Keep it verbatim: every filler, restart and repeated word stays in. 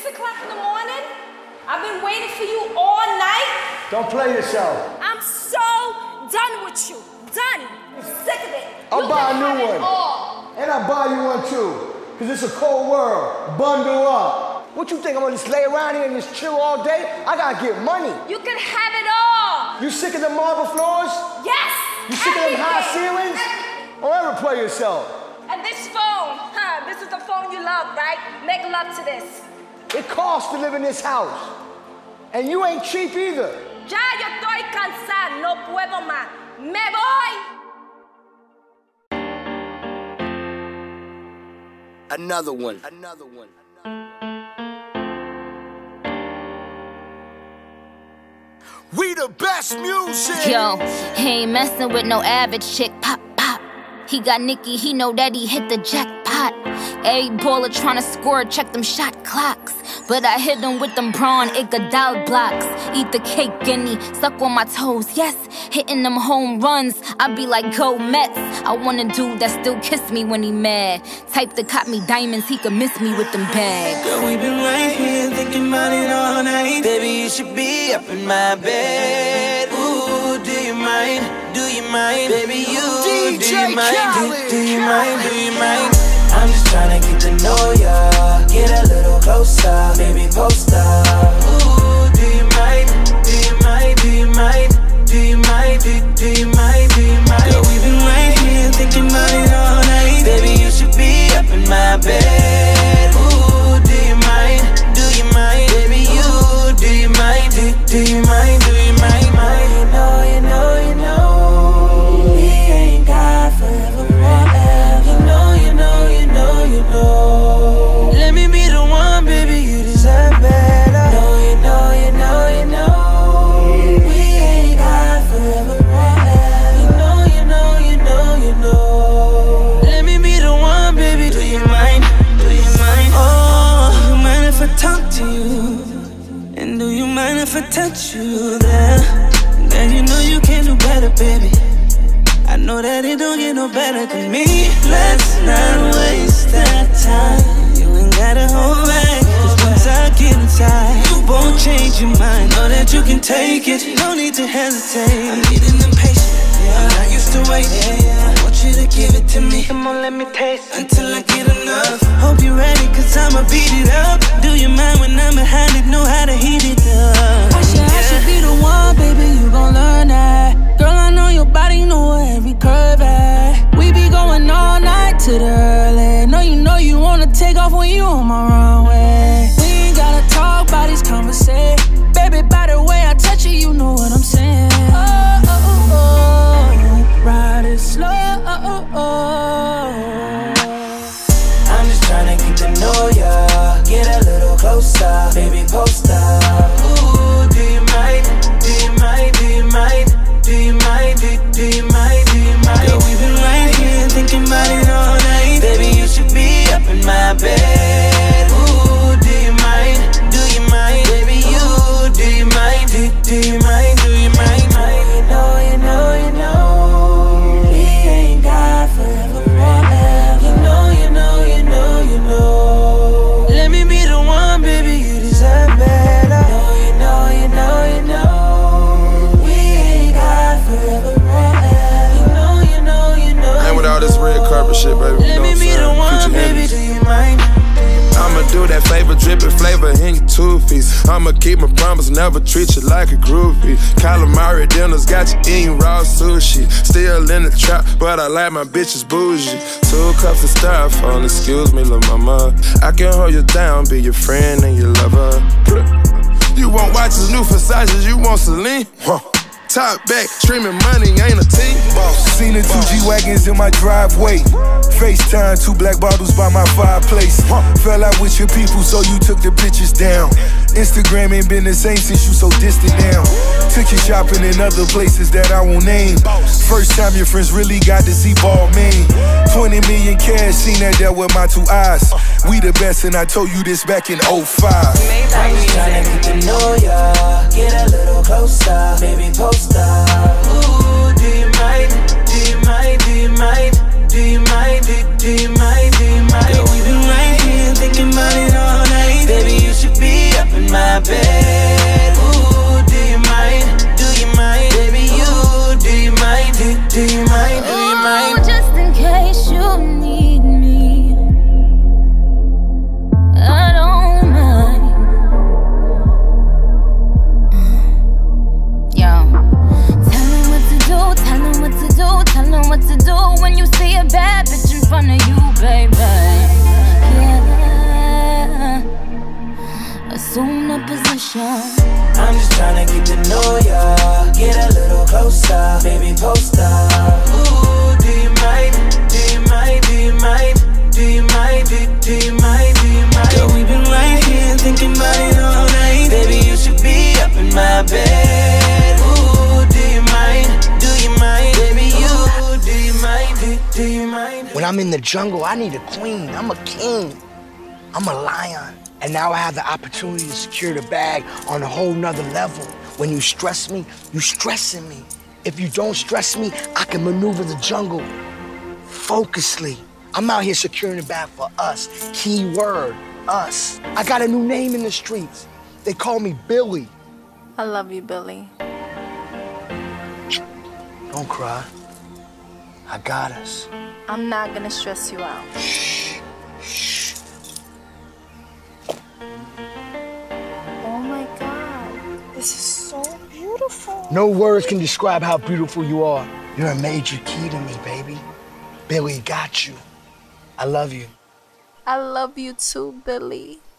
six o'clock in the morning? I've been waiting for you all night. Don't play yourself. I'm so done with you. Done. I'm sick of it. I'll you buy a new one. All. And I'll buy you one too. Cause it's a cold world. Bundle up. What you think, I'm gonna just lay around here and just chill all day? I gotta get money. You can have it all. You sick of the marble floors? Yes. You sick everything. of them high ceilings? Don't ever play yourself. And this phone, huh? This is the phone you love, right? Make love to this. It costs to live in this house. And you ain't cheap either. Ya yo estoy cansada, no puedo más. Me voy. Another one. Another one. We the best music. Yo, he ain't messing with no average chick. Pop, pop. He got Nicky, he know that he hit the jackpot. Every baller tryna score, check them shot clocks. But I hit him with them Braun Iguodala blocks. Eat the cake, guinea, suck on my toes, yes. Hitting them home runs, I be like, go Mets. I want a dude that still kiss me when he mad. Type that caught me diamonds, he could miss me with them bags. Girl, we been right here thinking about it all night. Baby, you should be up in my bed. Ooh, do you mind? Do you mind? Baby, you, D J do you mind? Khaled. Do, do you mind? Do you mind? I'm just tryna get to know ya. Get a little closer, baby, post up. Ooh, do you mind? Do you mind? Do you mind? Do you mind? Do, do you mind? Do you mind? Girl, we been right here thinking about it all night. Baby, you should be up in my bed. Ooh, do you mind? Do you mind? Baby, you, do you mind? Do, do you mind? Do you mind? mind? You know, you know, you know, we ain't got forever, forever. You know, you know, you know, you know. Let me be the one, baby, you deserve better. You know, you know, you know, you know, we ain't got forever, forever. You know, you know, you know, you know. Let me be the one, baby. Do you mind? Do you mind? Oh, do you mind if I talk to you? And do you mind if I touch you there? Girl, you know you can do better, baby. I know that it don't get no better than me. Let's not waste that time. You ain't gotta hold back, cause once I get inside, you won't change your mind. Know that you can take it, no need to hesitate. I'm getting impatient, yeah. I'm not used to waiting, yeah. I want you to give it to me. Come on, let me taste until I get enough. Hope you're ready, cause I'ma beat it up. Do you mind when I'm behind it? Know how to heat it up. I should, yeah. I should be the one, baby, you gon' learn that. Girl, I know your body, know where every curve at. We be going all night to the early. Know you know you wanna take off when you on my runway. We ain't gotta talk about these conversations. Baby, by the way I touch you, you know what I'm saying. Oh, oh, oh, oh. Ride it slow. Oh, oh, oh. I'm just tryna get to know ya. Get a little closer, baby, post up. Ooh, do you mind? Do you mind? Do you mind? Do you mind? Do, do you mind? Do you mind? Girl, we've been right here thinking about it all night. Baby, you should be up in my bed. Ooh, do you mind? Do you mind? Baby, you, do you mind? Do, do you mind? Do you mind? You know, you know, you know, we ain't got forever, forever. You know, you know, you know, you know. Let me be the one, baby, you deserve better. You know, you know, you know, you know. We ain't got forever, forever. You know, you know, you know. And with all this red carpet shit, baby, let me be the one, baby, do you mind? I'ma do that flavor, drippin' flavor in your two-piece. I'ma keep my promise, never treat you like a groupie. Calamari dinners got you eating raw sushi. Still in the trap, but I like my bitches bougie. Two cups of styrofoam, excuse me, lil' mama. I can hold you down, be your friend and your lover. You won't watch his new Versace, you want Celine? Huh. Top back, streaming money, ain't a team. Seen the two G-Wagons in my driveway. FaceTime, two black bottles by my fireplace. Fell out with your people, so you took the pictures down. Instagram ain't been the same since you so distant now. Took you shopping in other places that I won't name. First time your friends really got to see Balmain. twenty million cash, seen that there with my two eyes. We the best, and I told you this back in oh five. I'm just tryna get to know ya. Get a little closer, baby, post up. Ooh, do you mind? Do you mind? Do you mind? Do you mind? Do, do you mind? Do you mind? Girl, we been right here thinking about it all night. Baby, you should be When I'm in the jungle, I need a queen. I'm a king. I'm a lion. And now I have the opportunity to secure the bag on a whole nother level. When you stress me, you stressing me. If you don't stress me, I can maneuver the jungle focusedly. I'm out here securing the bag for us. Key word, us. I got a new name in the streets. They call me Billy. I love you, Billy. Don't cry. I got us. I'm not gonna stress you out. Shh. Shh. Oh my God, this is so beautiful. No words can describe how beautiful you are. You're a major key to me, baby. Billy got you. I love you. I love you too, Billy.